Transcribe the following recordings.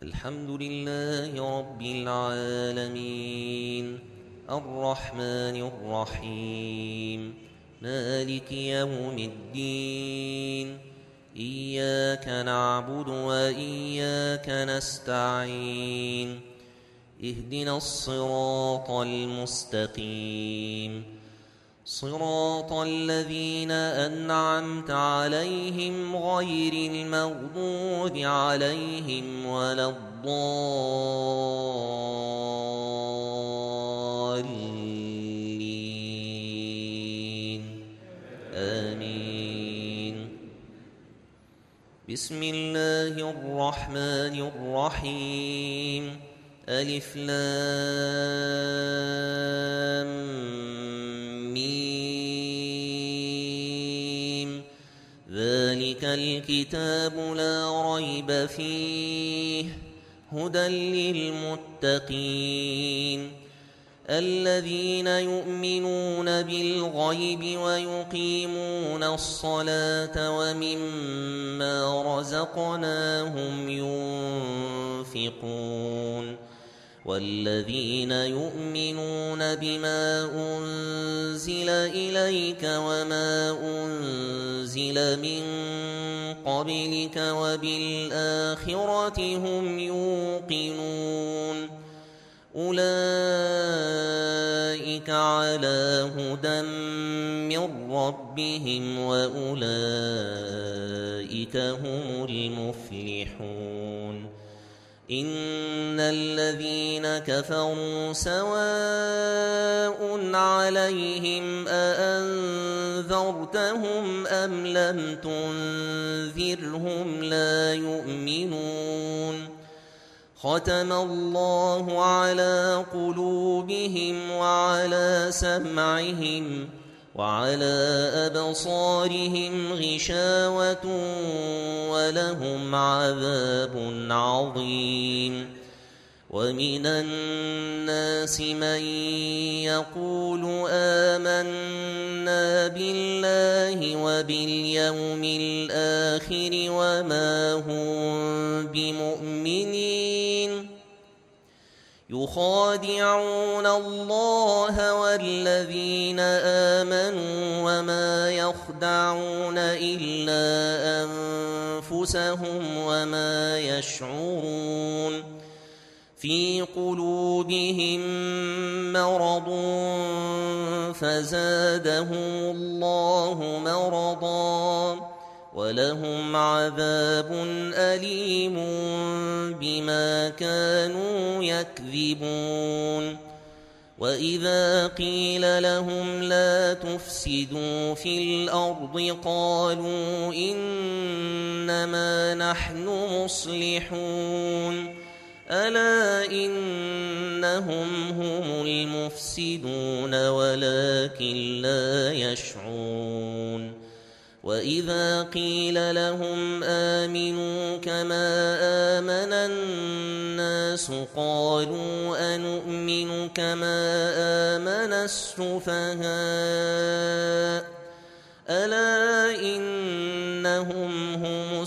الحمد لله رب العالمين الرحمن الرحيم مالك يوم الدين إياك نعبد وإياك نستعين اهدنا الصراط المستقيم صراط الذين أنعمت عليهم غير المغضوب عليهم ولا الضالين آمين. بسم الله الرحمن الرحيم ألف لام ميم ذلك الكتاب لا ريب فيه هدى للمتقين الذين يؤمنون بالغيب ويقيمون الصلاة ومما رزقناهم ينفقون والذين يؤمنون بما أنزل إليك وما أنزل من قبلك وبالآخرة هم يوقنون أولئك على هدى من ربهم وأولئك هم المفلحون إن الذين كفروا سواء عليهم أأنذرتهم أم لم تنذرهم لا يؤمنون ختم الله على قلوبهم وعلى سمعهم وعلى أبصارهم غشاوة ولهم عذاب عظيم ومن الناس من يقول آمنا بالله وباليوم الآخر وما هم بمؤمنين يخادعون الله والذين آمنوا وما يخدعون إلا أنفسهم وما يشعرون في قلوبهم مرض فزادهم الله مرضا ولهم عذاب أليم بما كانوا يكذبون وإذا قيل لهم لا تفسدوا في الأرض قالوا إنما نحن مصلحون ألا إنهم هم المفسدون ولكن لا يشعرون وإذا قيل لهم آمنوا كما آمن الناس قالوا أنؤمن كما آمن السفهاء ألا إنهم هم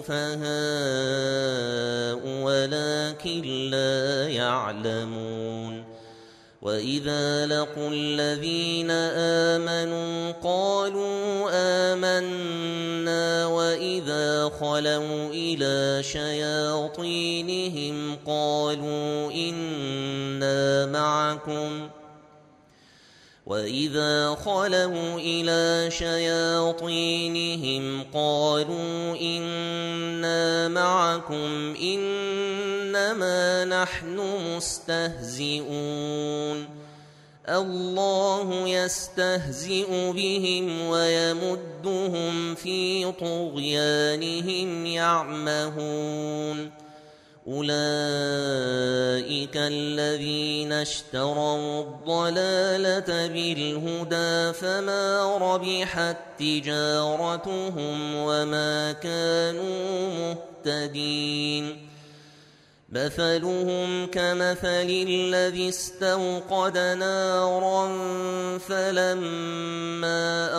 السفهاء ولكن لا يعلمون وإذا لقوا الذين آمنوا قالوا آمنا وإذا خلوا إلى شياطينهم قالوا إنا معكم وإذا خلوا إلى شياطينهم قالوا إنا معكم إنما نحن مستهزئون الله يستهزئ بهم ويمدهم في طغيانهم يعمهون أولئك الذين اشتروا الضلالة بالهدى فما ربحت تجارتهم وما كانوا مهتدين مثلهم كمثل الذي استوقد نارا فلما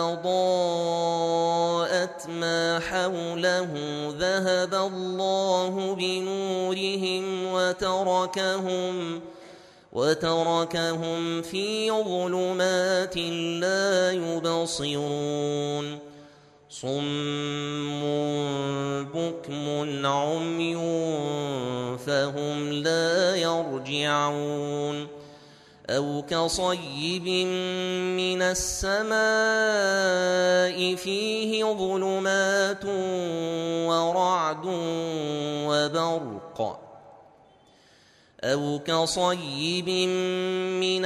أضاءت ما حوله ذهب الله بنورهم وتركهم في ظلمات لا يبصرون صم بكم عمي فهم لا يرجعون أو كصيب من السماء فيه ظلمات ورعد وبرق أو كصيب من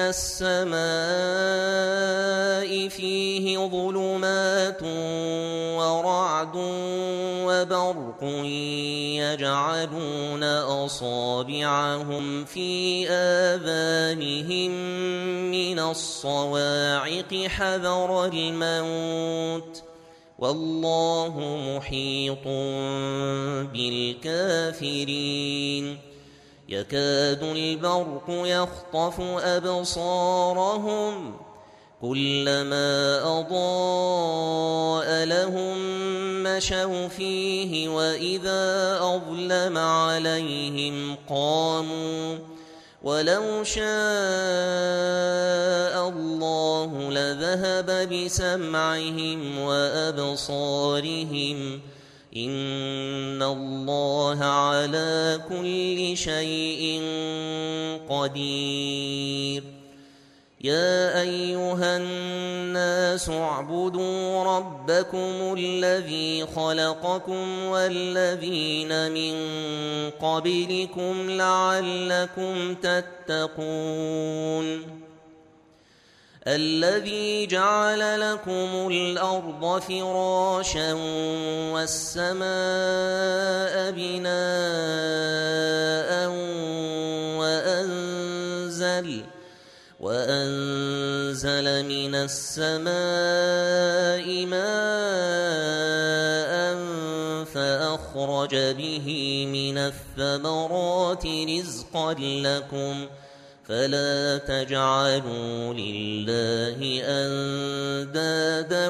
السماء فيه ظلمات ورعد وبرق يجعلون أصابعهم في آذانهم من الصواعق حذر الموت والله محيط بالكافرين يكاد البرق يخطف أبصارهم كلما أضاء لهم مشوا فيه وإذا أظلم عليهم قاموا ولو شاء الله لذهب بسمعهم وأبصارهم إن الله على كل شيء قدير يا أيها الناس اعبدوا ربكم الذي خلقكم والذين من قبلكم لعلكم تتقون الذي جعل لكم الأرض فراشا والسماء بناء وأنزل من السماء ماء فأخرج به من الثمرات رزقا لكم فلا تجعلوا لله أندادا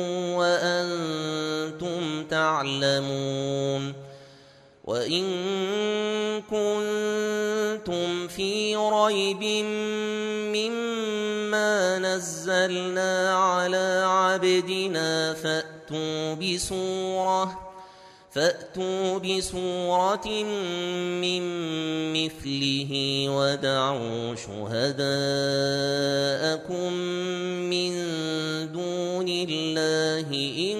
وأنتم تعلمون وإن كنتم في ريب مما نزلنا على عبدنا فأتوا بسورة من مثله ودعوا شهداءكم من دون الله إن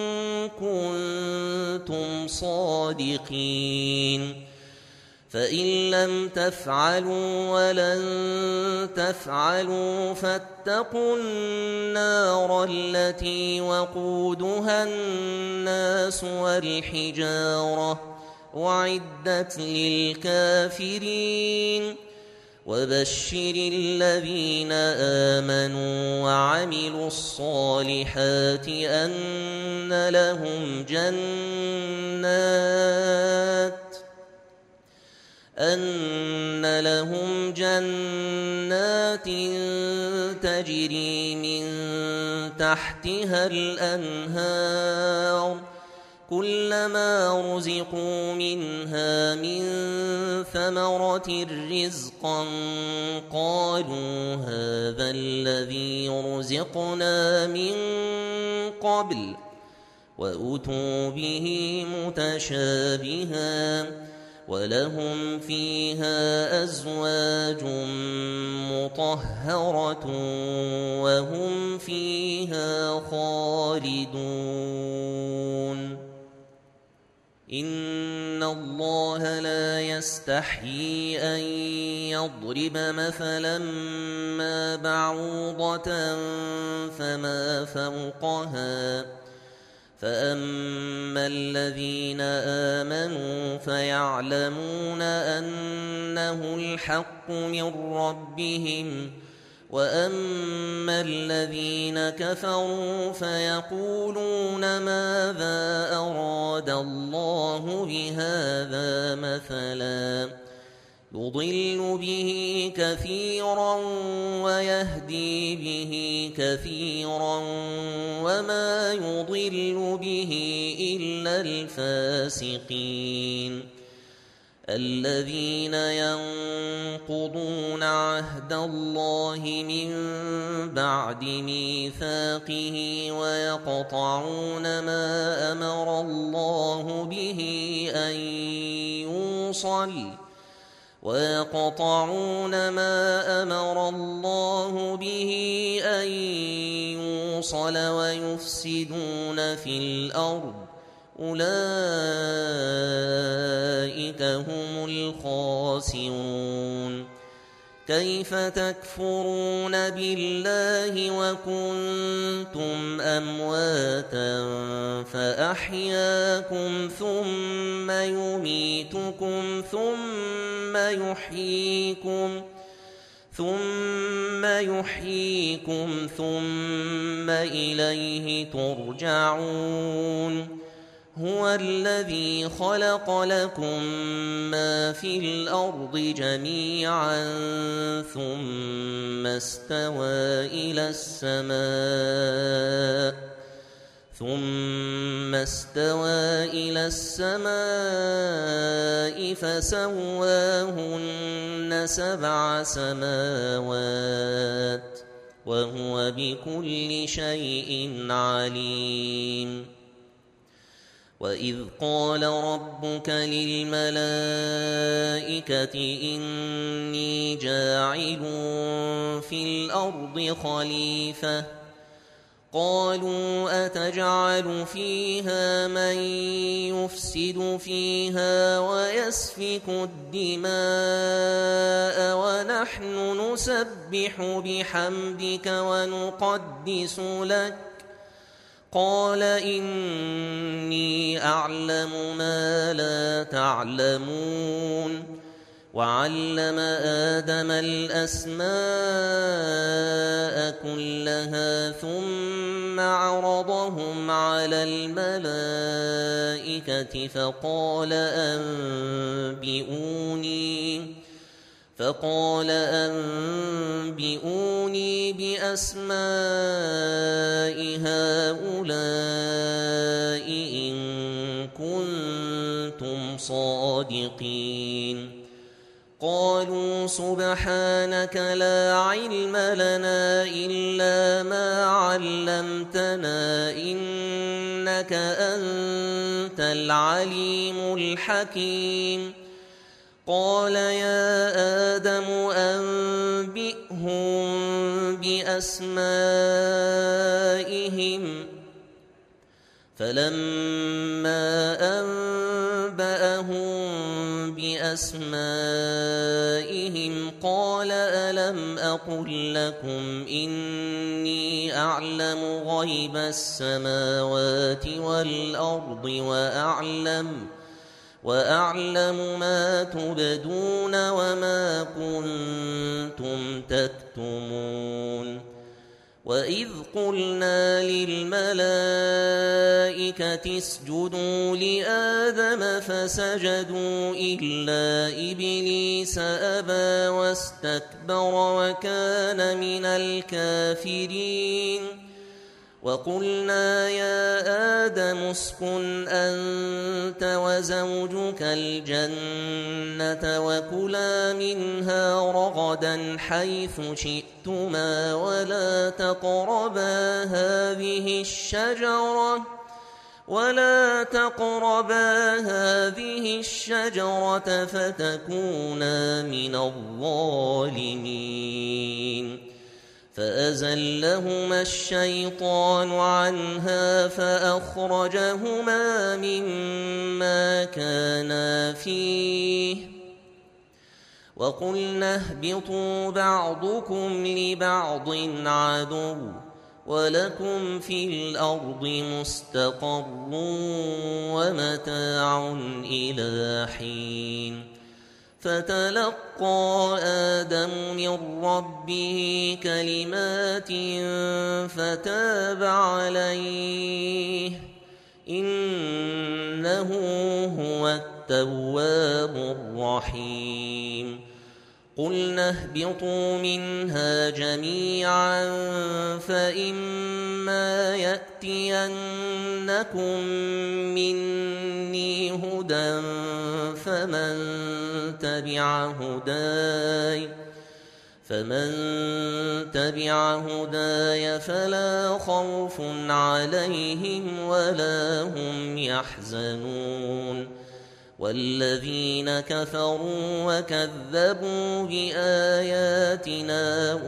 كنتم صادقين فإن لم تفعلوا ولن تفعلوا فاتقوا النار التي وقودها الناس والحجارة أعدت للكافرين وبشر الذين آمنوا وعملوا الصالحات أن لهم جنات تجري من تحتها الأنهار كلما رزقوا منها من ثمرة رزقا قالوا هذا الذي رزقنا من قبل وأتوا به متشابها ولهم فيها أزواج مطهرة وهم فيها خالدون إن الله لا يستحيي أن يضرب مثلا ما بعوضة فما فوقها فأما الذين آمنوا فيعلمون أنه الحق من ربهم وأما الذين كفروا فيقولون ماذا أراد الله بهذا مثلا يضل به كثيرا ويهدي به كثيرا وما يضل به إلا الفاسقين الذين ينقضون عهد الله من بعد ميثاقه ويقطعون ما أمر الله به أن يوصل ويفسدون في الأرض أولئك هم الخاسرون كيف تكفرون بالله وكنتم أمواتا فأحياكم ثم يميتكم ثم يحييكم ثم إليه ترجعون هو الذي خلق لكم ما في الأرض جميعا ثم استوى إلى السماء فسواهن 7 سماوات وهو بكل شيء عليم وإذ قال ربك للملائكة إني جاعل في الأرض خليفة قالوا أتجعل فيها من يفسد فيها ويسفك الدماء ونحن نسبح بحمدك ونقدس لك قال إني أعلم ما لا تعلمون وعلم آدم الأسماء كلها ثم عرضهم على الملائكة فقال أنبئوني بأسماء هؤلاء إن كنتم صادقين قالوا سبحانك لا علم لنا إلا ما علمتنا إنك أنت العليم الحكيم قال يا آدم أنبئهم بأسمائهم فلما أنبأهم بأسمائهم قال ألم أقل لكم إني أعلم غيب السماوات والأرض وأعلم ما تبدون وما كنتم تكتمون وإذ قلنا للملائكة اسجدوا لآدم فسجدوا إلا إبليس أبى واستكبر وكان من الكافرين وقلنا يا آدم اسكن أنت وزوجك الجنة وكلا منها رغدا حيث شئتما ولا تقربا هذه الشجرة فتكونا من الظالمين فأزلهما الشيطان عنها فأخرجهما مما كانا فيه وقلنا اهبطوا بعضكم لبعض عدو ولكم في الأرض مستقر ومتاع إلى حين فتلقى آدم من ربه كلمات فتاب عليه إنه هو التواب الرحيم قلنا اهبطوا منها جميعا فإما يأتينكم مني هدى فمن تبع هداي فلا خوف عليهم ولا هم يحزنون والذين كفروا وكذبوا بآياتنا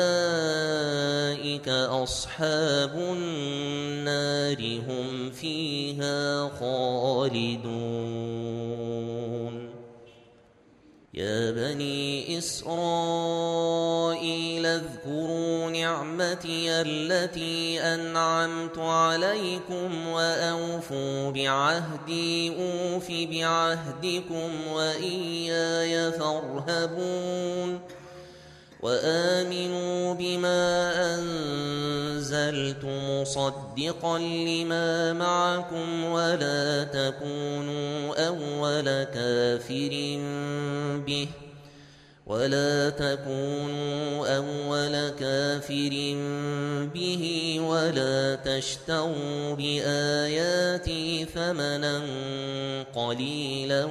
أولئك أصحاب النار هم فيها خالدون يا بني إسرائيل اذكروا نعمتي التي أنعمت عليكم وأوفوا بعهدي أوف بعهدكم وإياي فارهبون وآمنوا بما أنزلت مصدقا لما معكم ولا تكونوا أول كافر به ولا تشتروا بآياتي ثمنا قليلا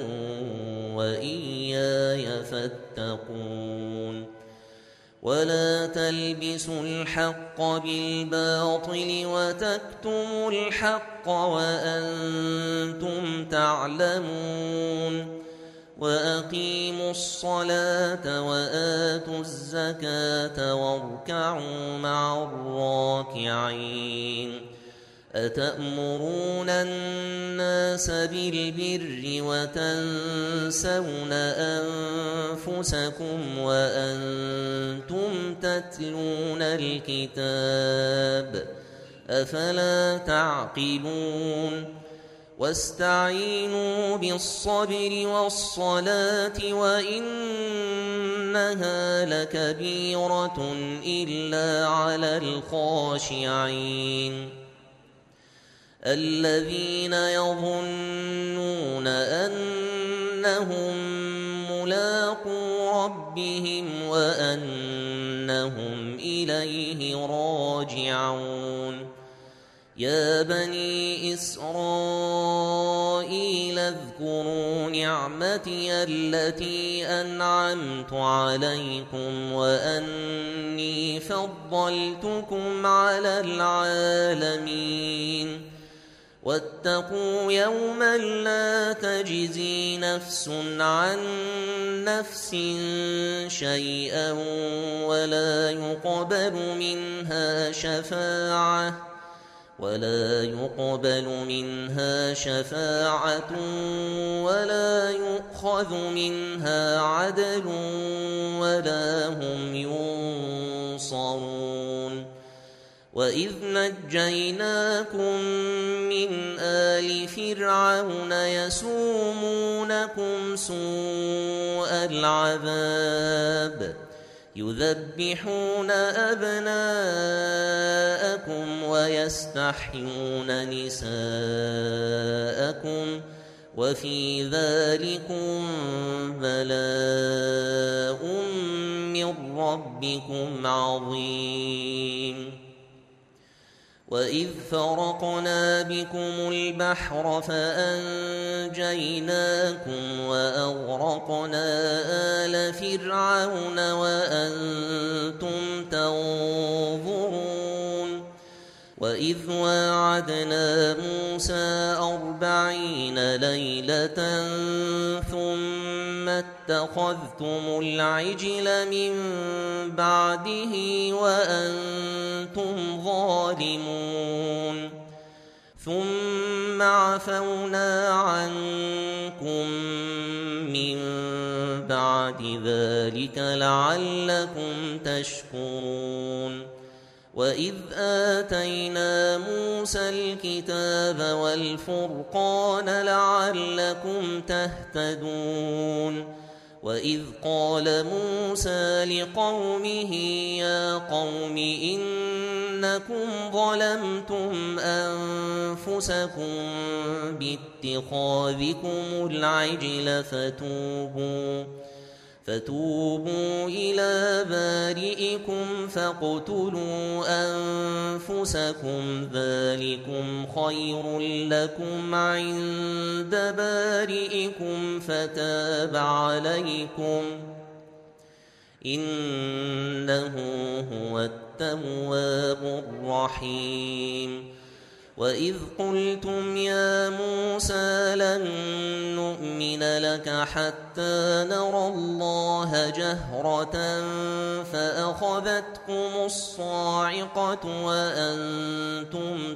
وإياي فاتقون ولا تلبسوا الحق بالباطل وتكتموا الحق وأنتم تعلمون وأقيموا الصلاة وآتوا الزكاة واركعوا مع الراكعين أتأمرون الناس بالبر وتنسون أنفسكم وأنتم تتلون الكتاب أفلا تعقلون واستعينوا بالصبر والصلاة وإنها لكبيرة إلا على الخاشعين الذين يظنون أنهم ملاقو ربهم وأنهم إليه راجعون يا بني إسرائيل اذكروا نعمتي التي أنعمت عليكم وأني فضلتكم على العالمين واتقوا يوما لا تجزي نفس عن نفس شيئا ولا يقبل منها شفاعة ولا يؤخذ منها عدل ولا هم ينصرون وإذ نجيناكم من آل فرعون يسومونكم سوء العذاب يذبحون أبناءكم ويستحيون نساءكم وفي ذلكم بلاء من ربكم عظيم وإذ فرقنا بكم البحر فأنجيناكم وأغرقنا آل فرعون وأنتم تنظرون وإذ واعدنا موسى 40 ليلة ثم اتخذتم العجل من بعده وأنتم ظالمون ثم عفونا عنكم من بعد ذلك لعلكم تشكرون وإذ آتينا موسى الكتاب والفرقان لعلكم تهتدون وإذ قال موسى لقومه يا قوم إنكم ظلمتم أنفسكم باتخاذكم العجل فتوبوا إلى بارئكم فاقتلوا أنفسكم ذلكم خير لكم عند بارئكم فتاب عليكم إنه هو التواب الرحيم. وإذ قلتم يا موسى لن نؤمن لك حتى نرى الله جهرة فأخذتكم الصاعقة وأنتم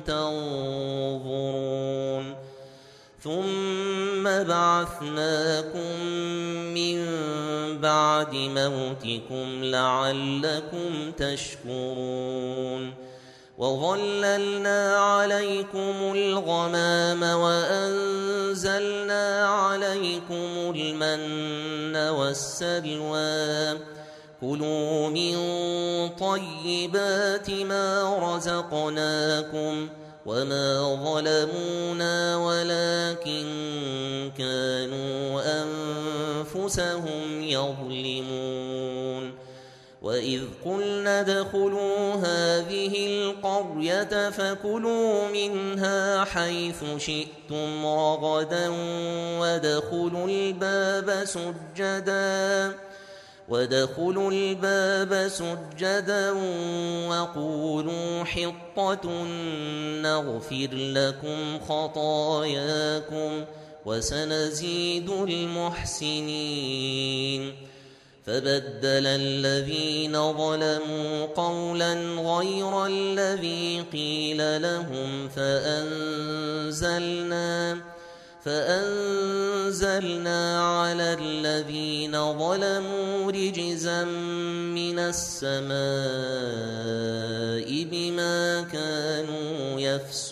تنظرون ثم بعثناكم من بعد موتكم لعلكم تشكرون وظللنا عليكم الغمام وأنزلنا عليكم المن والسلوى كلوا من طيبات ما رزقناكم وما ظلمونا ولكن كانوا أنفسهم يظلمون. وإذ قلنا ادخلوا هذه القرية فكلوا منها حيث شئتم رغدا وادخلوا الباب سجدا وقولوا حطة نغفر لكم خطاياكم وسنزيد المحسنين. فبدل الذين ظلموا قولا غير الذي قيل لهم فأنزلنا على الذين ظلموا رجزا من السماء بما كانوا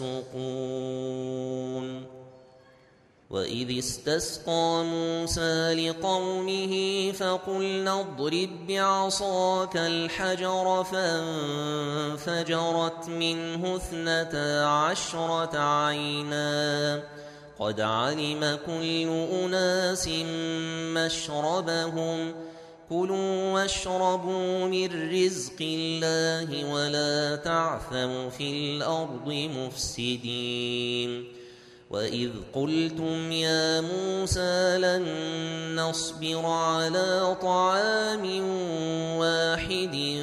يفسقون. وإذ استسقى موسى لقومه فقلنا اضرب بعصاك الحجر فانفجرت منه 12 عينا قد علم كل أناس مشربهم كلوا واشربوا من رزق الله ولا تعثوا في الأرض مفسدين. وإذ قلتم يا موسى لن نصبر على طعام واحد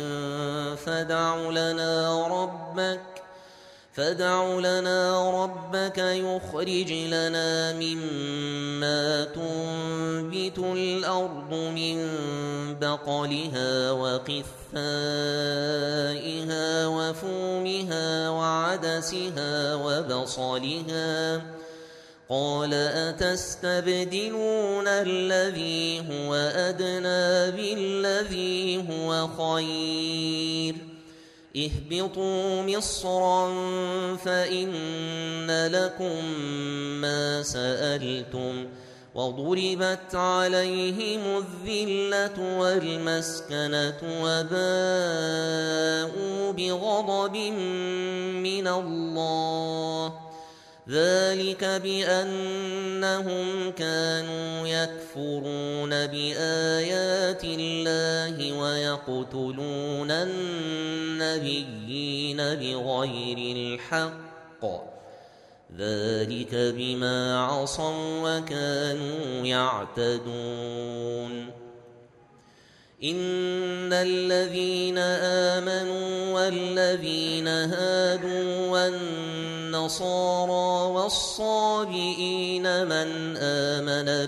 فادع لنا ربك يخرج لنا مما تنبت الأرض من بقلها وقثائها وفومها وعدسها وبصلها قال أتستبدلون الذي هو أدنى بالذي هو خير اهبطوا مصرا فإن لكم ما سألتم وضربت عليهم الذلة والمسكنة وباءوا بغضب من الله ذلك بأنهم كانوا يكفرون بآيات الله ويقتلون النبيين بغير الحق ذلك بما عصوا وكانوا يعتدون. إن الذين آمنوا والذين هادوا والنصارى والصابئين من آمن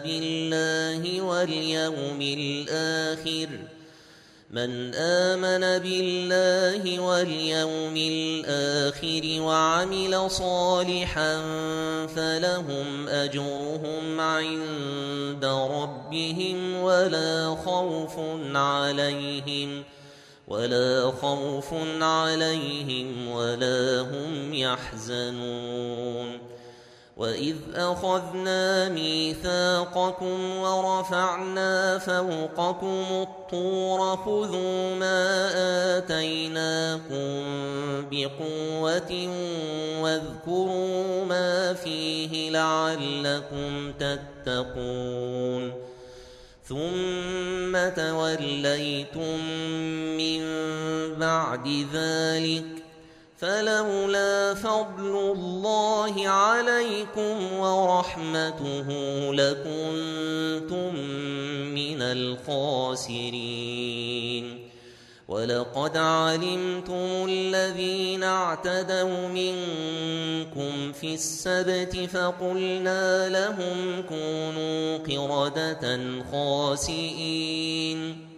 بالله واليوم الآخر وعمل صالحا فلهم أجرهم عند ربهم ولا خوف عليهم ولا هم يحزنون. وإذ أخذنا ميثاقكم ورفعنا فوقكم الطور خذوا ما آتيناكم بقوة واذكروا ما فيه لعلكم تتقون ثم توليتم من بعد ذلك فلولا فضل الله عليكم ورحمته لكنتم من الخاسرين ولقد علمتم الذين اعتدوا منكم في السبت فقلنا لهم كونوا قردة خاسئين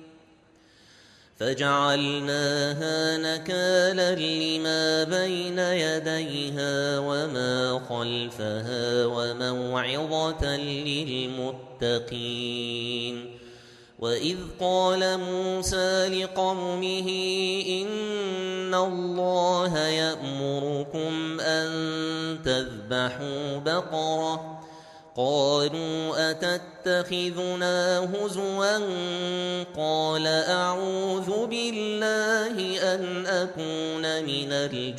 فجعلناها نكالا لما بين يديها وما خلفها وموعظة للمتقين وإذ قال موسى لقومه إن الله يأمركم أن تذبحوا بقرة قالوا أتتخذنا هزوا قال أعوذ بالله أن أكون من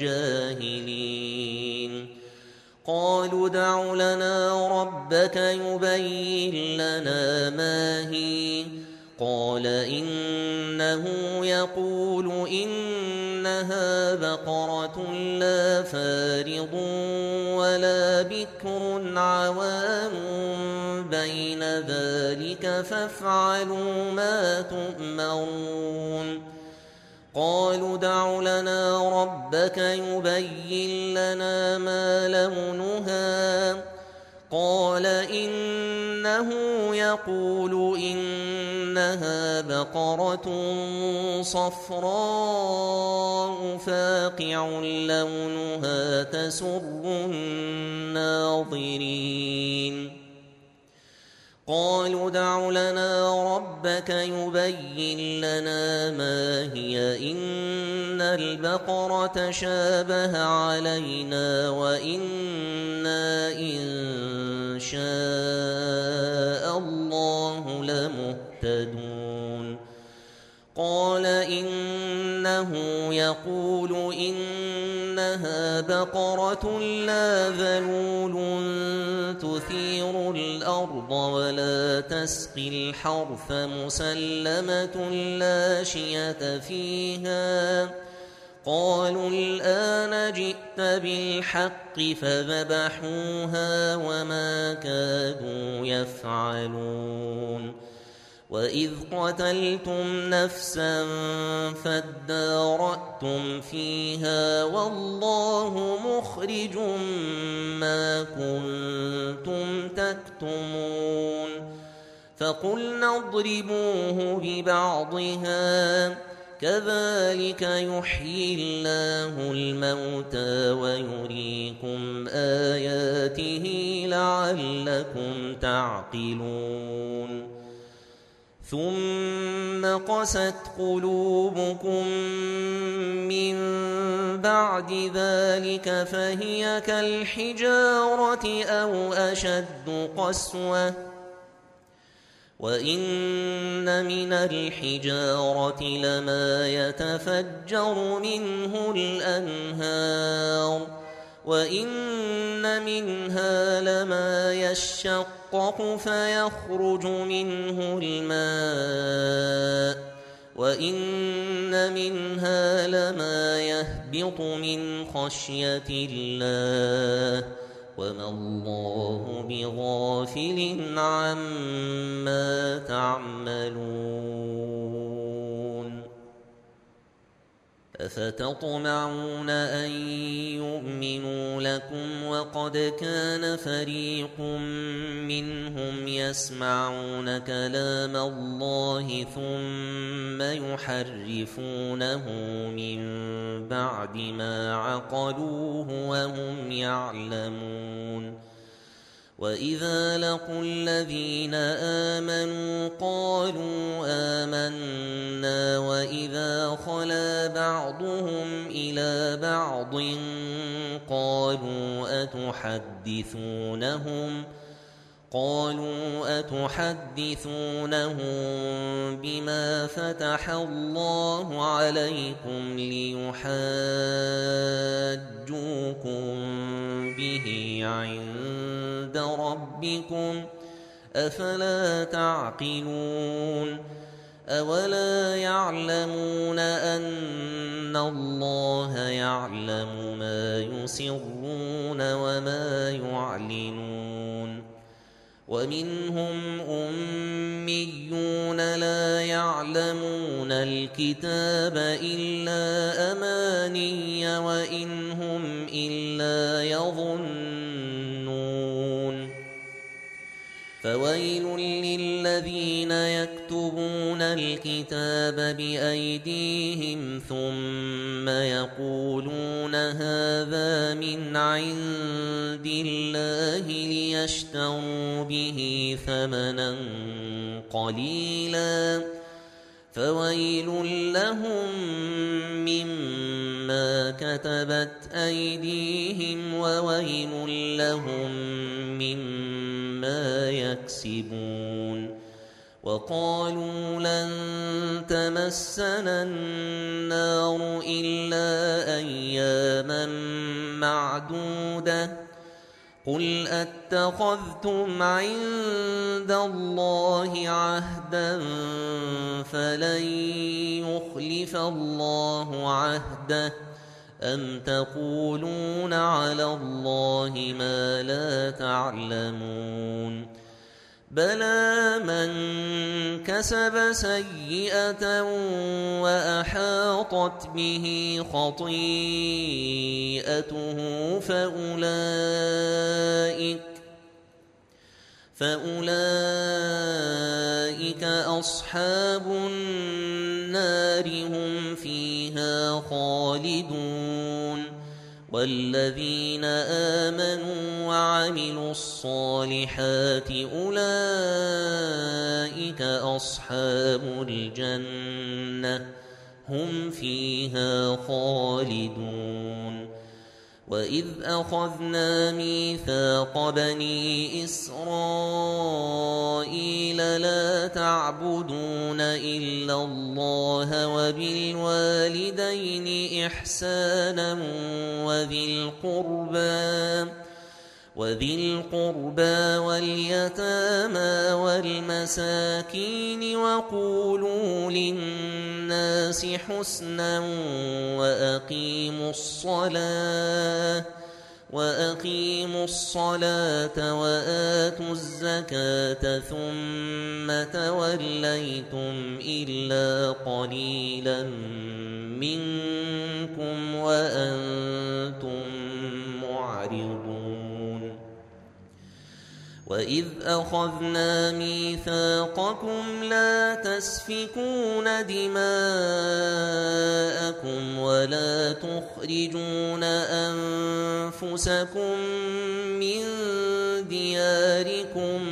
الجاهلين قالوا ادع لنا ربك يبين لنا ما هي قال إنه يقول إنها بقرة لا فارض ولا بكر عوام بين ذلك فافعلوا ما تؤمرون قالوا ادع لنا ربك يبين لنا ما لونها قال إنه يقول إنها بقرة صفراء فاقع لونها تسر الناظرين قالوا ادع لنا ربك يبين لنا ما هي إن البقرة شابه علينا وإنا إن شاء الله لمهتدون قال إنه يقول إنها بقرة لا ذلول تثير الأرض ولا تسقي الحرث مسلمة لا شية فيها قالوا الآن جئت بالحق فذبحوها وما كادوا يفعلون وإذ قتلتم نفسا فادارأتم فيها والله مخرج ما كنتم تكتمون فقلنا اضربوه ببعضها كذلك يحيي الله الموتى ويريكم آياته لعلكم تعقلون ثم قست قلوبكم من بعد ذلك فهي كالحجارة أو أشد قسوة وإن من الحجارة لما يتفجر منه الأنهار وإن منها لما يشقق فيخرج منه الماء وإن منها لما يهبط من خشية الله وما الله بغافل عما تعملون أفتطمعون أن يؤمنوا لكم وقد كان فريق منهم يسمعون كلام الله ثم يحرفونه من بعد ما عقلوه وهم يعلمون وإذا لقوا الذين آمنوا قالوا آمنا وإذا خلا بعضهم إلى بعض قالوا قالوا أتحدثونهم بما فتح الله عليكم ليحاجوكم به عند ربكم أفلا تعقلون أولا يعلمون أن الله يعلم ما يسرون وما يعلنون ومنهم أميون لا يعلمون الكتاب إلا أماني وإن هم إلا يظنون فويل للذين يكتبون الكتاب بأيديهم ثم يقولون هذا من عند الله ليشتروا به ثمنا قليلا فويل لهم مما كتبت أيديهم وويل لهم مما يكسبون وقالوا لن تمسنا النار إلا أياما معدودة قل أتخذتم عند الله عهدا فلن يخلف الله عهده أم تقولون على الله ما لا تعلمون بلى من كسب سيئة وأحاطت به خطيئته فأولئك أصحاب النار هم فيها خالدون والذين آمنوا وعملوا الصالحات أولئك أصحاب الجنة هم فيها خالدون وإذ أخذنا ميثاق بني إسرائيل لا تعبدون إلا الله وبالوالدين إحسانا وذي القربى واليتامى والمساكين وقولوا للناس حسنا وأقيموا الصلاة وآتوا الزكاة ثم توليتم إلا قليلا منكم وأنتم معرضون وإذ أخذنا ميثاقكم لا تسفكون دماءكم ولا تخرجون أنفسكم من دياركم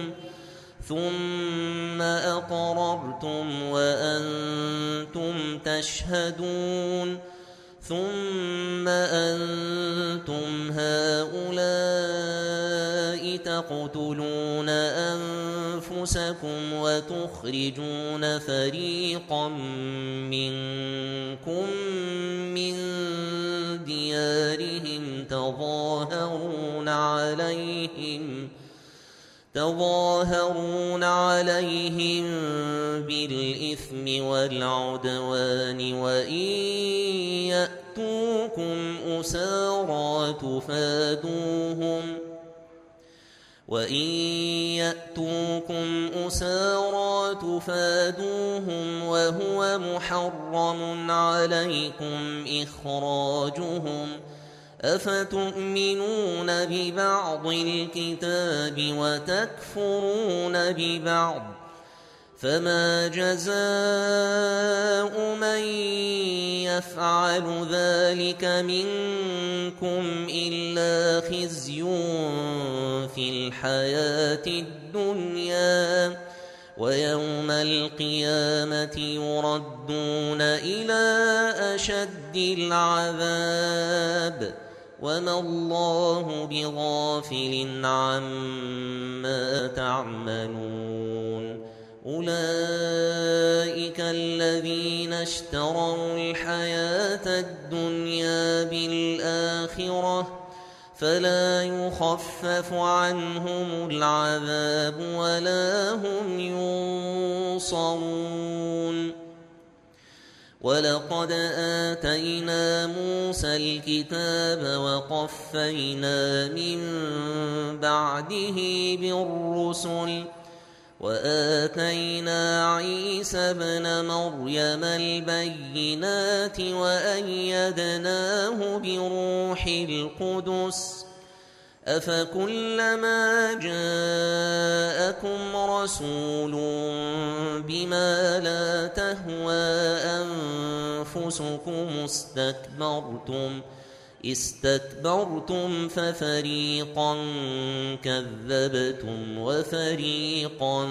ثم أقررتم وأنتم تشهدون ثم أنتم هؤلاء تقتلون أنفسكم وتخرجون فريقا منكم من ديارهم تظاهرون عليهم بالإثم والعدوان وإن يأتوكم أسارى تفادوهم وهو محرم عليكم إخراجهم أفتؤمنون ببعض الكتاب وتكفرون ببعض فما جزاء من يفعل ذلك منكم إلا خزي في الحياة الدنيا ويوم القيامة يردون إلى أشد العذاب وما الله بغافل عما تعملون أولئك الذين اشتروا الحياة الدنيا بالآخرة فلا يخفف عنهم العذاب ولا هم ينصرون ولقد آتينا موسى الكتاب وقفينا من بعده بالرسل وآتينا عيسى ابن مريم البينات وأيدناه بروح القدس أفكلما جاءكم رسول بما لا تهوى أنفسكم استكبرتم ففريقا كذبتم وفريقا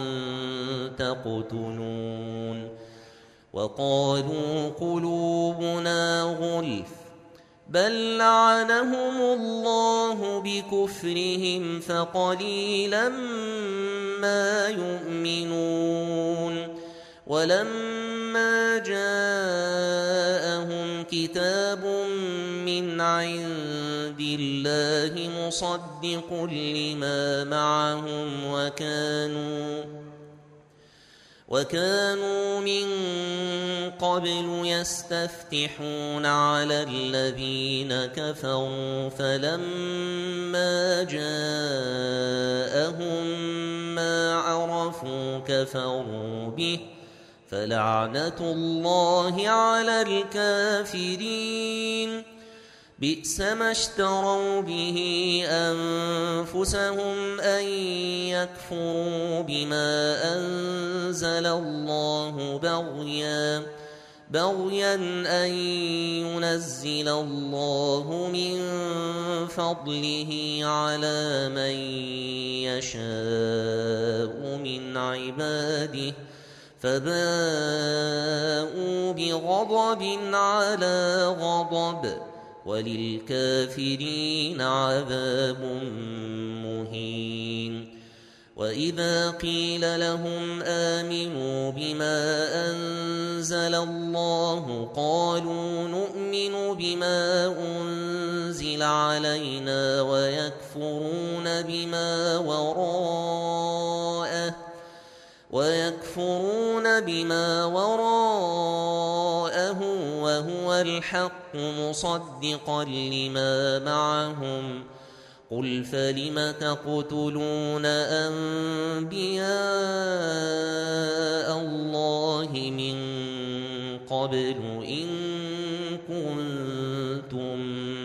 تقتلون وقالوا قلوبنا غلف بل لعنهم الله بكفرهم فقليلا ما يؤمنون ولما جاءهم كتاب من عند الله مصدق لما معهم وكانوا من قبل يستفتحون على الذين كفروا فلما جاءهم ما عرفوا كفروا به فلعنة الله على الكافرين بئس ما اشتروا به أنفسهم أن يكفروا بما أنزل الله بغيا أن ينزل الله من فضله على من يشاء من عباده فباءوا بغضب على غضب وللكافرين عذاب مهين وإذا قيل لهم آمنوا بما أنزل الله قالوا نؤمن بما أنزل علينا ويكفرون بما وراءه وهو الحق مصدقا لما معهم قل فلم تقتلون أنبياء الله من قبل إن كنتم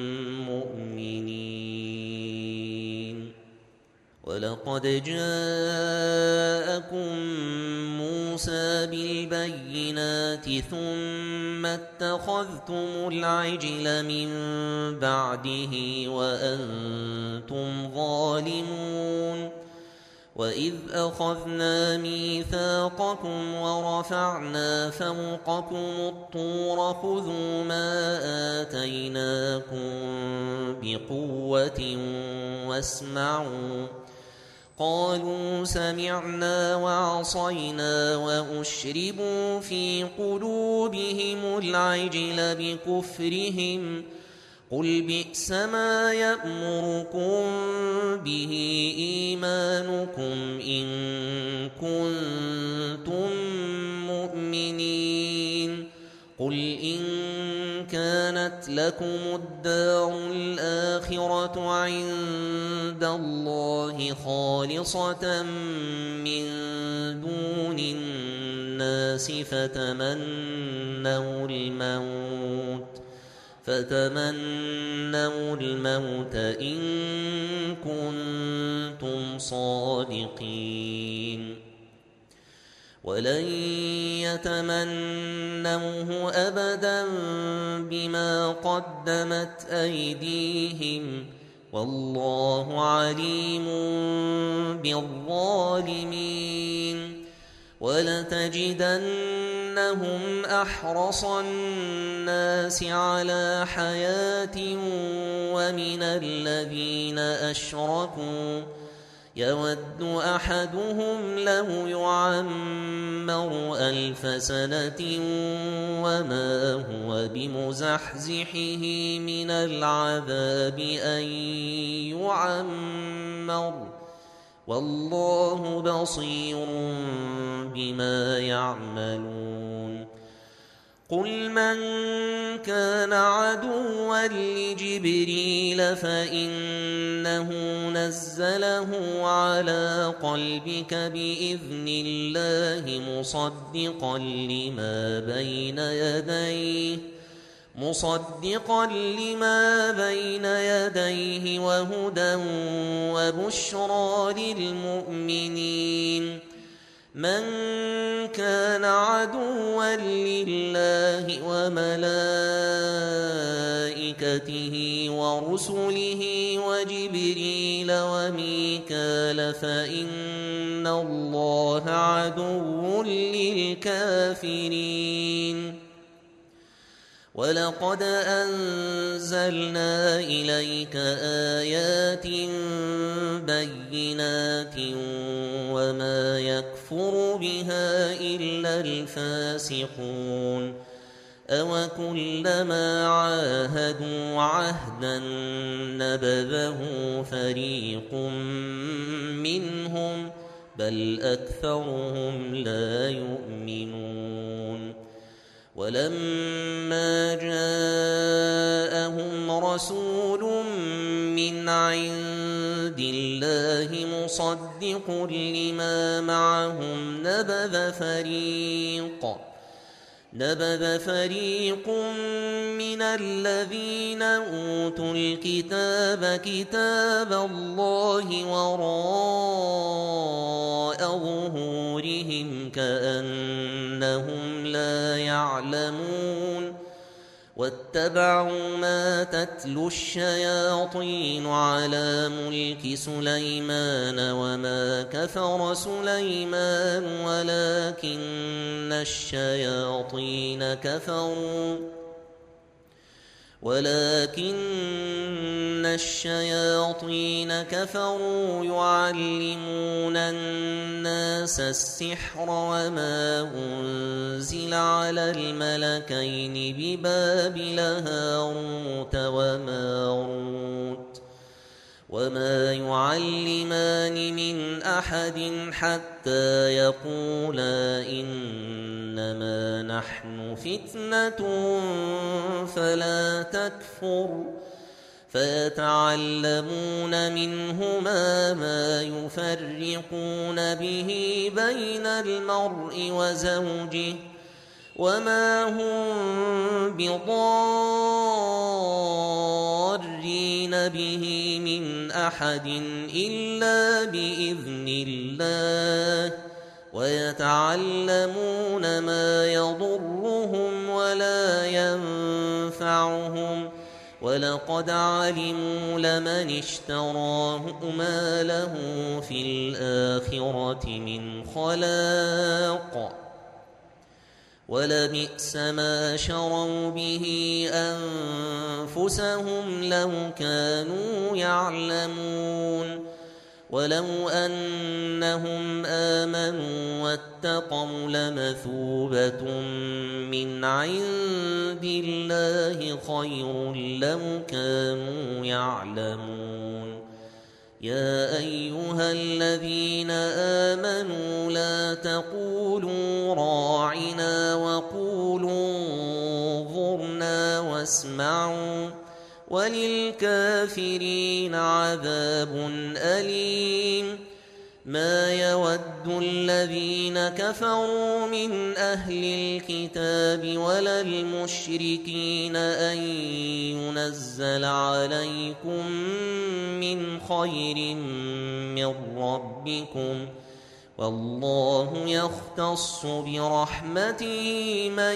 مؤمنين ولقد جاءكم موسى بالبينات ثم اتخذتم العجل من بعده وأنتم ظالمون وإذ أخذنا ميثاقكم ورفعنا فوقكم الطور خذوا ما آتيناكم بقوة واسمعوا قالوا سمعنا وعصينا وأشربوا في قلوبهم العجل بكفرهم قل بئس ما يأمركم به إيمانكم إن كنتم مؤمنين قل إن كانت لكم الدار الآخرة عند الله خالصة من دون الناس فتمنوا الموت إن كنتم صادقين ولن يتمنوه أبدا بما قدمت أيديهم والله عليم بالظالمين ولتجدنهم أحرص الناس على حياة ومن الذين أشركوا يود أحدهم لو يعمر 1000 سنة وما هو بمزحزحه من العذاب أن يعمر والله بصير بما يعملون قل من كان عدوا لجبريل فإنه نزله على قلبك بإذن الله مصدقا لما بين يديه وهدى وبشرى للمؤمنين من كان عدوا لله وملائكته ورسله وجبريل وميكال فإن الله عدو للكافرين ولقد أنزلنا إليك آيات بينات وما يكفر بها إلا الفاسقون أوكلما عاهدوا عهدا نبذه فريق منهم بل أكثرهم لا يؤمنون ولما جاءهم رسول من عند الله مصدق لما معهم نبذ فريق من الذين أوتوا الكتاب كتاب الله وراء ظهورهم كأنهم لا يعلمون واتبعوا ما تتلو الشياطين على ملك سليمان وما كفر سليمان ولكن الشياطين كفروا يعلمون الناس السحر وما أنزل على الملكين ببابل هاروت وماروت وما يعلمان من أحد حتى يقولا إنما نحن فتنة فلا تكفر فيتعلمون منهما ما يفرقون به بين المرء وزوجه وما هم بضارين به من أحد إلا بإذن الله ويتعلمون ما يضرهم ولا ينفعهم ولقد علموا لمن اشتراه ما له في الآخرة من خلاق ولبئس ما شروا به أنفسهم لو كانوا يعلمون ولو أنهم آمنوا واتقوا لمثوبة من عند الله خير لو كانوا يعلمون يا أيها الذين آمنوا لا تقولوا راعنا وقولوا انظرنا واسمعوا وللكافرين عذاب أليم ما يود الذين كفروا من أهل الكتاب ولا المشركين أن ينزل عليكم من خير من ربكم والله يختص برحمته من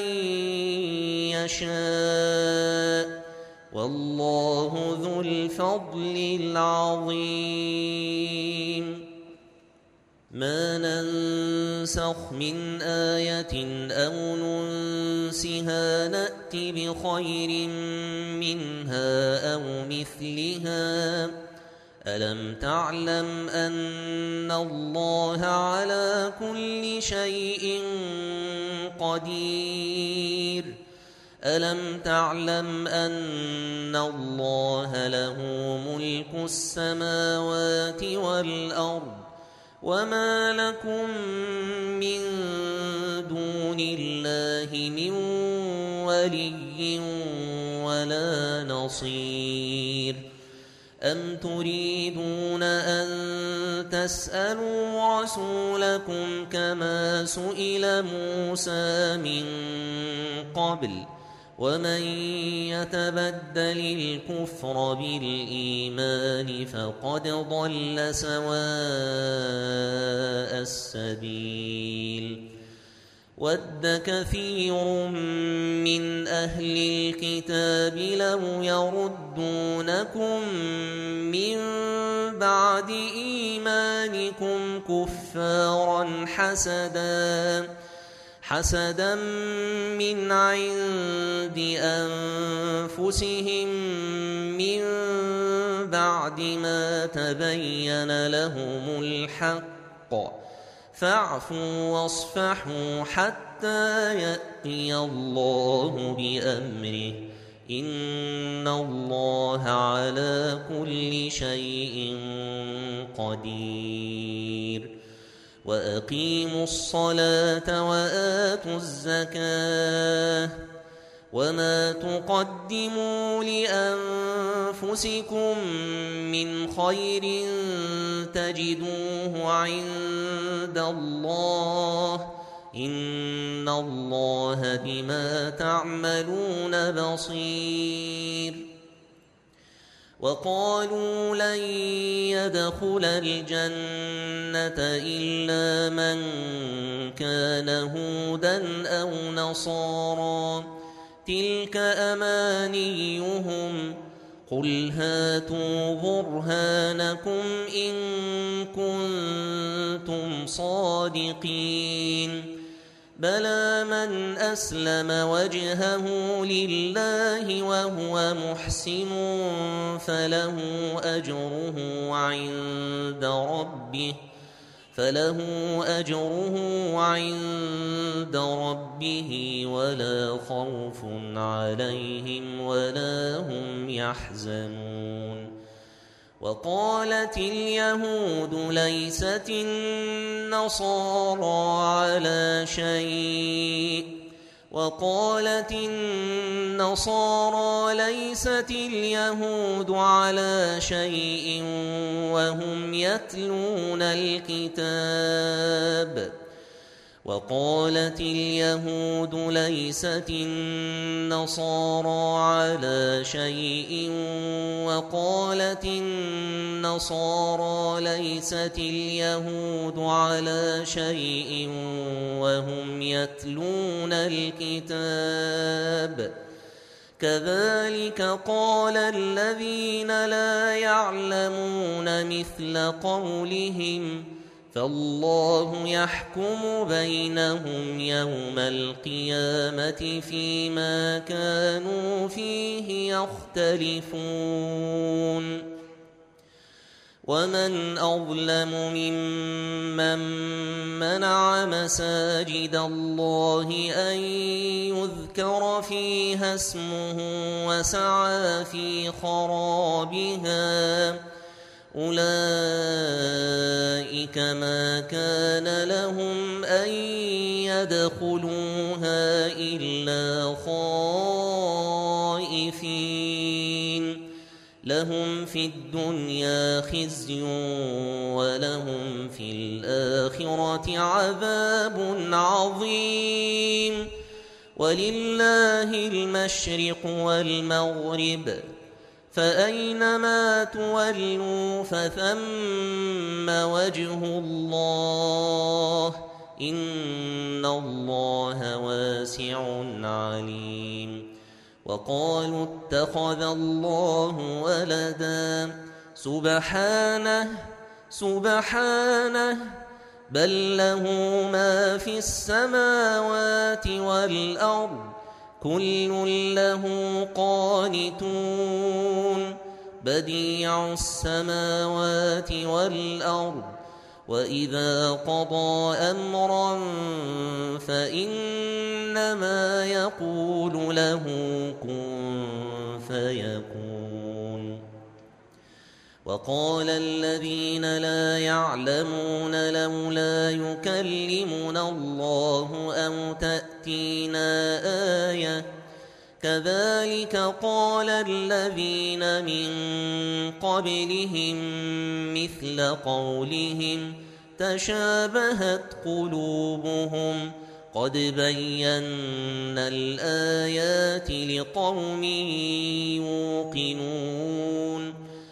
يشاء والله ذو الفضل العظيم ما ننسخ من آية أو ننسها نأت بخير منها أو مثلها ألم تعلم أن الله على كل شيء قدير ألم تعلم أن الله له ملك السماوات والأرض وما لكم من دون الله من ولي ولا نصير أم تريدون أن تسألوا رسولكم كما سئل موسى من قبل ومن يتبدل الكفر بالإيمان فقد ضل سواء السبيل ود كثير من أهل الكتاب لو يردونكم من بعد إيمانكم كفارا حسدا من عند أنفسهم من بعد ما تبين لهم الحق فاعفوا واصفحوا حتى يأتي الله بأمره إن الله على كل شيء قدير وأقيموا الصلاة وآتوا الزكاة وما تقدموا لأنفسكم من خير تجدوه عند الله إن الله بما تعملون بصير وقالوا لن يدخل الجنة إلا من كان هودا أو نصارى تلك أمانيهم قل هاتوا برهانكم إن كنتم صادقين بلى من أسلم وجهه لله وهو محسن فله أجره عند ربه ولا خوف عليهم ولا هم يحزنون وقالت اليهود ليست النصارى على شيء وقالت النصارى ليست اليهود على شيء وهم يتلون الكتاب وقالت اليهود ليست النصارى على شيء وقالت النصارى ليست اليهود على شيء وهم يتلون الكتاب كذلك قال الذين لا يعلمون مثل قولهم فالله يحكم بينهم يوم القيامة فيما كانوا فيه يختلفون ومن أظلم ممن منع مساجد الله أن يذكر فيها اسمه وسعى في خرابها أولئك ما كان لهم أن يدخلوها إلا خائفين لهم في الدنيا خزي ولهم في الآخرة عذاب عظيم ولله المشرق والمغرب فأينما تولوا فثم وجه الله إن الله واسع عليم وقالوا اتخذ الله ولدا سبحانه بل له ما في السماوات والأرض كل له قانتون بديع السماوات والأرض وإذا قضى أمرا فإنما يقول له كن فيكون. وقال الذين لا يعلمون لولا يكلمنا الله أو تأتينا آية كذلك قال الذين من قبلهم مثل قولهم تشابهت قلوبهم قد بينا الآيات لقوم يوقنون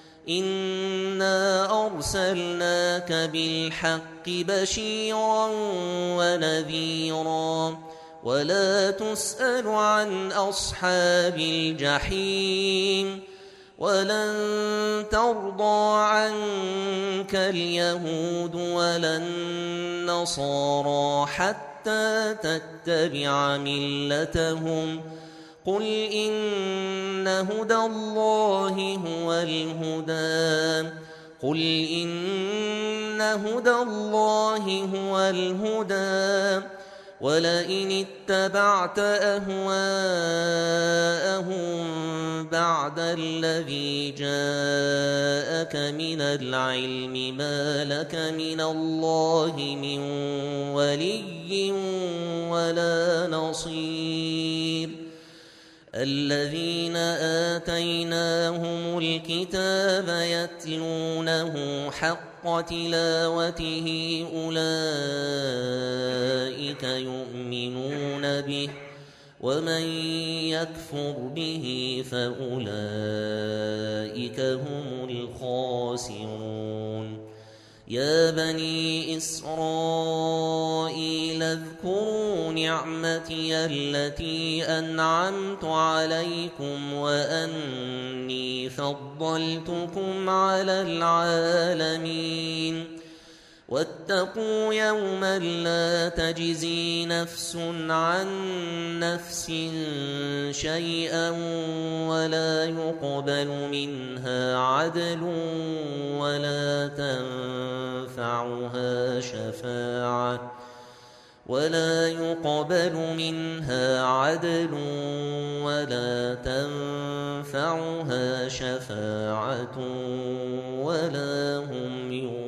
إنا أرسلناك بالحق بشيرا ونذيرا ولا تسأل عن أصحاب الجحيم ولن ترضى عنك اليهود ولا النصارى حتى تتبع ملتهم قل إن هدى الله هو الهدى ولئن اتبعت أهواءهم بعد الذي جاءك من العلم ما لك من الله من ولي ولا نصير الذين آتيناهم الكتاب يتلونه حق تلاوته أولئك يؤمنون به ومن يكفر به فأولئك هم الخاسرون يا بني إسرائيل اذكروا نعمتي التي أنعمت عليكم وأني فضلتكم على العالمين واتقوا يوما لا تجزي نفس عن نفس شيئا ولا يقبل منها عدل ولا تنفعها شفاعة ولا هم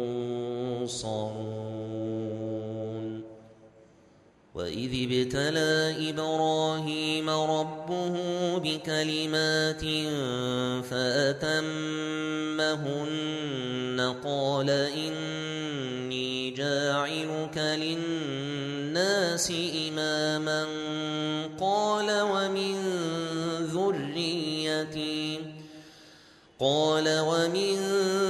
ينصرون وإذ ابتلى إبراهيم ربه بكلمات فأتمهن قال إني جاعلك للناس إماما قال ومن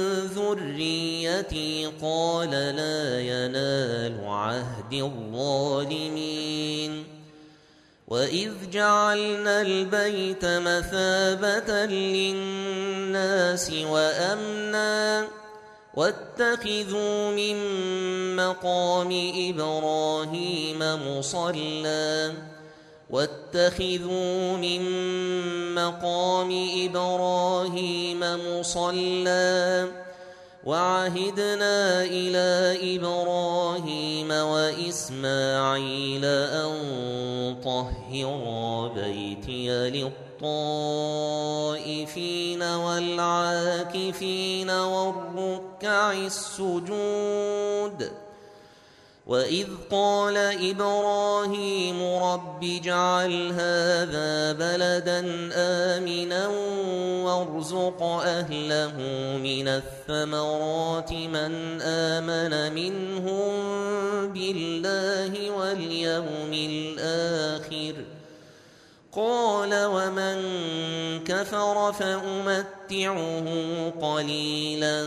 ذريتي قال لا ينال عهد الظالمين وإذ جعلنا البيت مثابة للناس وأمنا واتخذوا من مقام إبراهيم مصلى وعهدنا إلى إبراهيم وإسماعيل أن طهرا بيتي للطائفين والعاكفين والركع السجود وإذ قال إبراهيم رب اجعل هذا بلدا آمنا وارزق أهله من الثمرات من آمن منهم بالله واليوم الآخر قال ومن كفر فأمتعه قليلا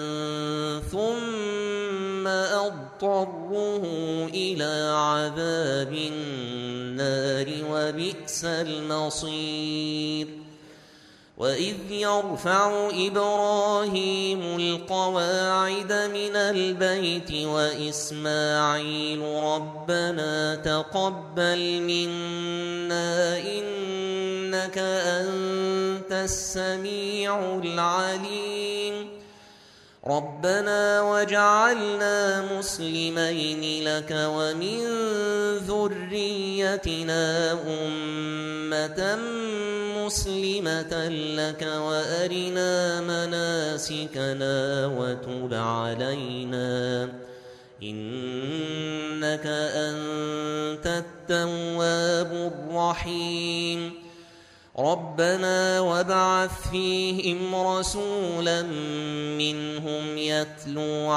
ثم أضطره إلى عذاب النار وبئس المصير وإذ يرفع إبراهيم القواعد من البيت وإسماعيل ربنا تقبل منا إنك أنت السميع العليم ربنا وجعلنا مسلمين لك ومن ذريتنا أمة مسلمة لك وأرنا مناسكنا وتب علينا إنك أنت التواب الرحيم ربنا وابعث فيهم رسولا منهم يتلو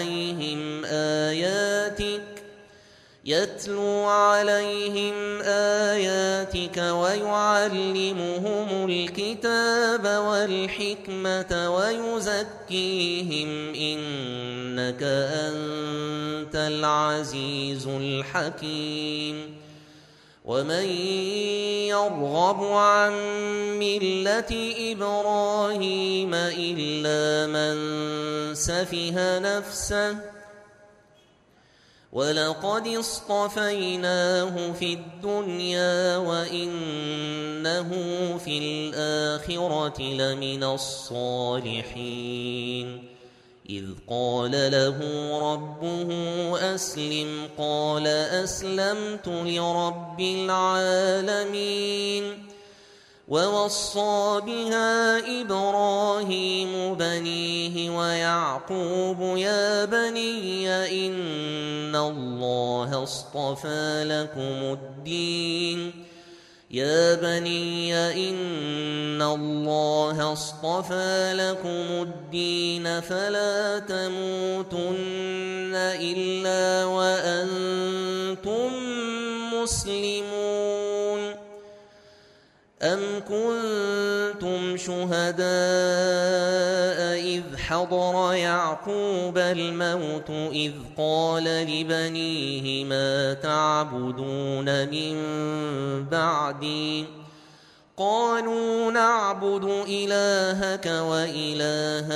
عليهم آياتك ويعلمهم الكتاب والحكمة ويزكيهم إنك أنت العزيز الحكيم ومن يرغب عن ملة إبراهيم إلا من سفه نفسه ولقد اصطفيناه في الدنيا وإنه في الآخرة لمن الصالحين إذ قال له ربه أسلم قال أسلمت لرب العالمين ووصى بها إبراهيم بنيه ويعقوب يا بني إن الله اصطفى لكم الدين فلا تموتن إلا وأنتم مسلمون أم كنتم شهداء إذ حضر يعقوب الموت إذ قال لبنيه ما تعبدون من بعدي قالوا نعبد إلهك وإله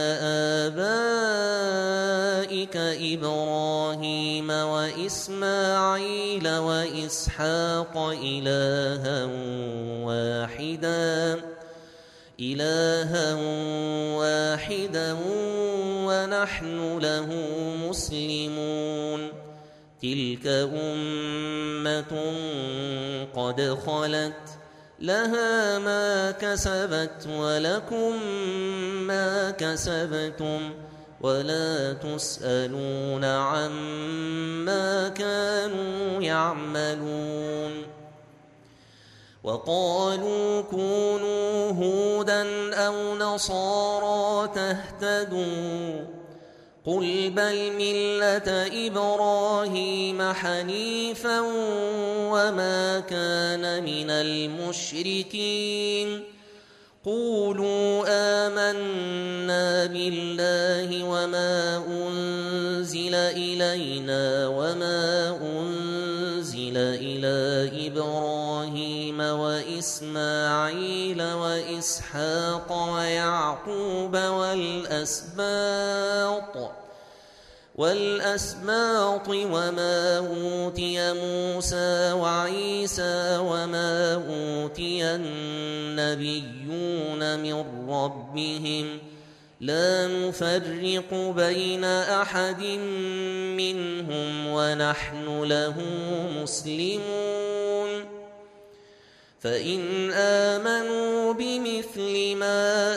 آبائك إبراهيم وإسماعيل وإسحاق إلها واحدا ونحن له مسلمون تلك أمة قد خلت لها ما كسبت ولكم ما كسبتم ولا تسألون عما كانوا يعملون وقالوا كونوا هودا أو نصارى تهتدوا قل بل ملة إبراهيم حنيفا وما كان من المشركين قولوا آمنا بالله وما أنزل إلينا وما أنزل إلى إبراهيم وإسماعيل وإسحاق ويعقوب والأسباط وما أوتي موسى وعيسى وما أوتي النبيون من ربهم لا نفرق بين أحد منهم ونحن له مسلمون فإن آمنوا بمثل ما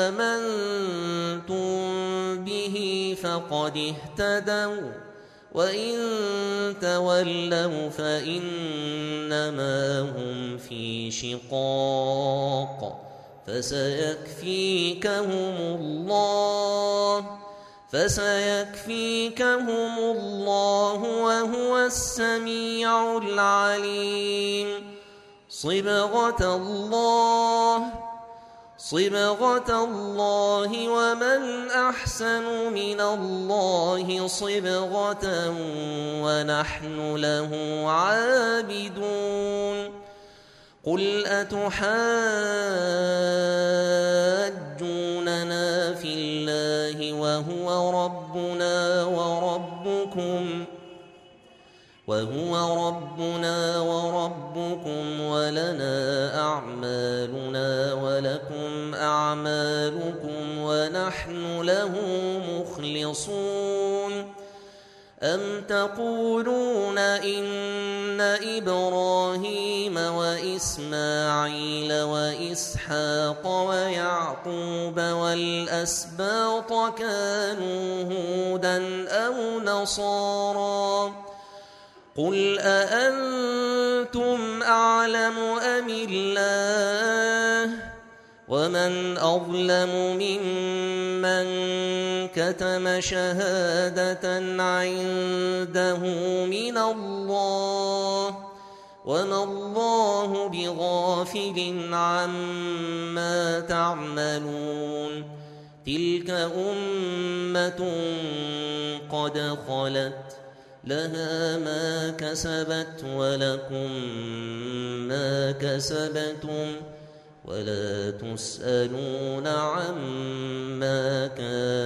آمنتم به فقد اهتدوا وإن تولوا فإنما هم في شقاق فسيكفيكهم الله وهو السميع العليم صبغة الله ومن أحسن من الله صبغة ونحن له عابدون قل أتحاجوننا في الله وهو ربنا وربكم ولنا أعمالنا ولكم أعمالكم ونحن له مخلصون أم تقولون إن إبراهيم وإسماعيل وإسحاق ويعقوب والأسباط كانوا هودا أو نصارى قل أأنتم أعلم أم الله ومن أظلم ممن كتم شهادة عنده من الله وما الله بغافل عما تعملون تلك أمة قد خلت لها ما كسبت ولكم ما كسبتم ولا تسألون عما كانوا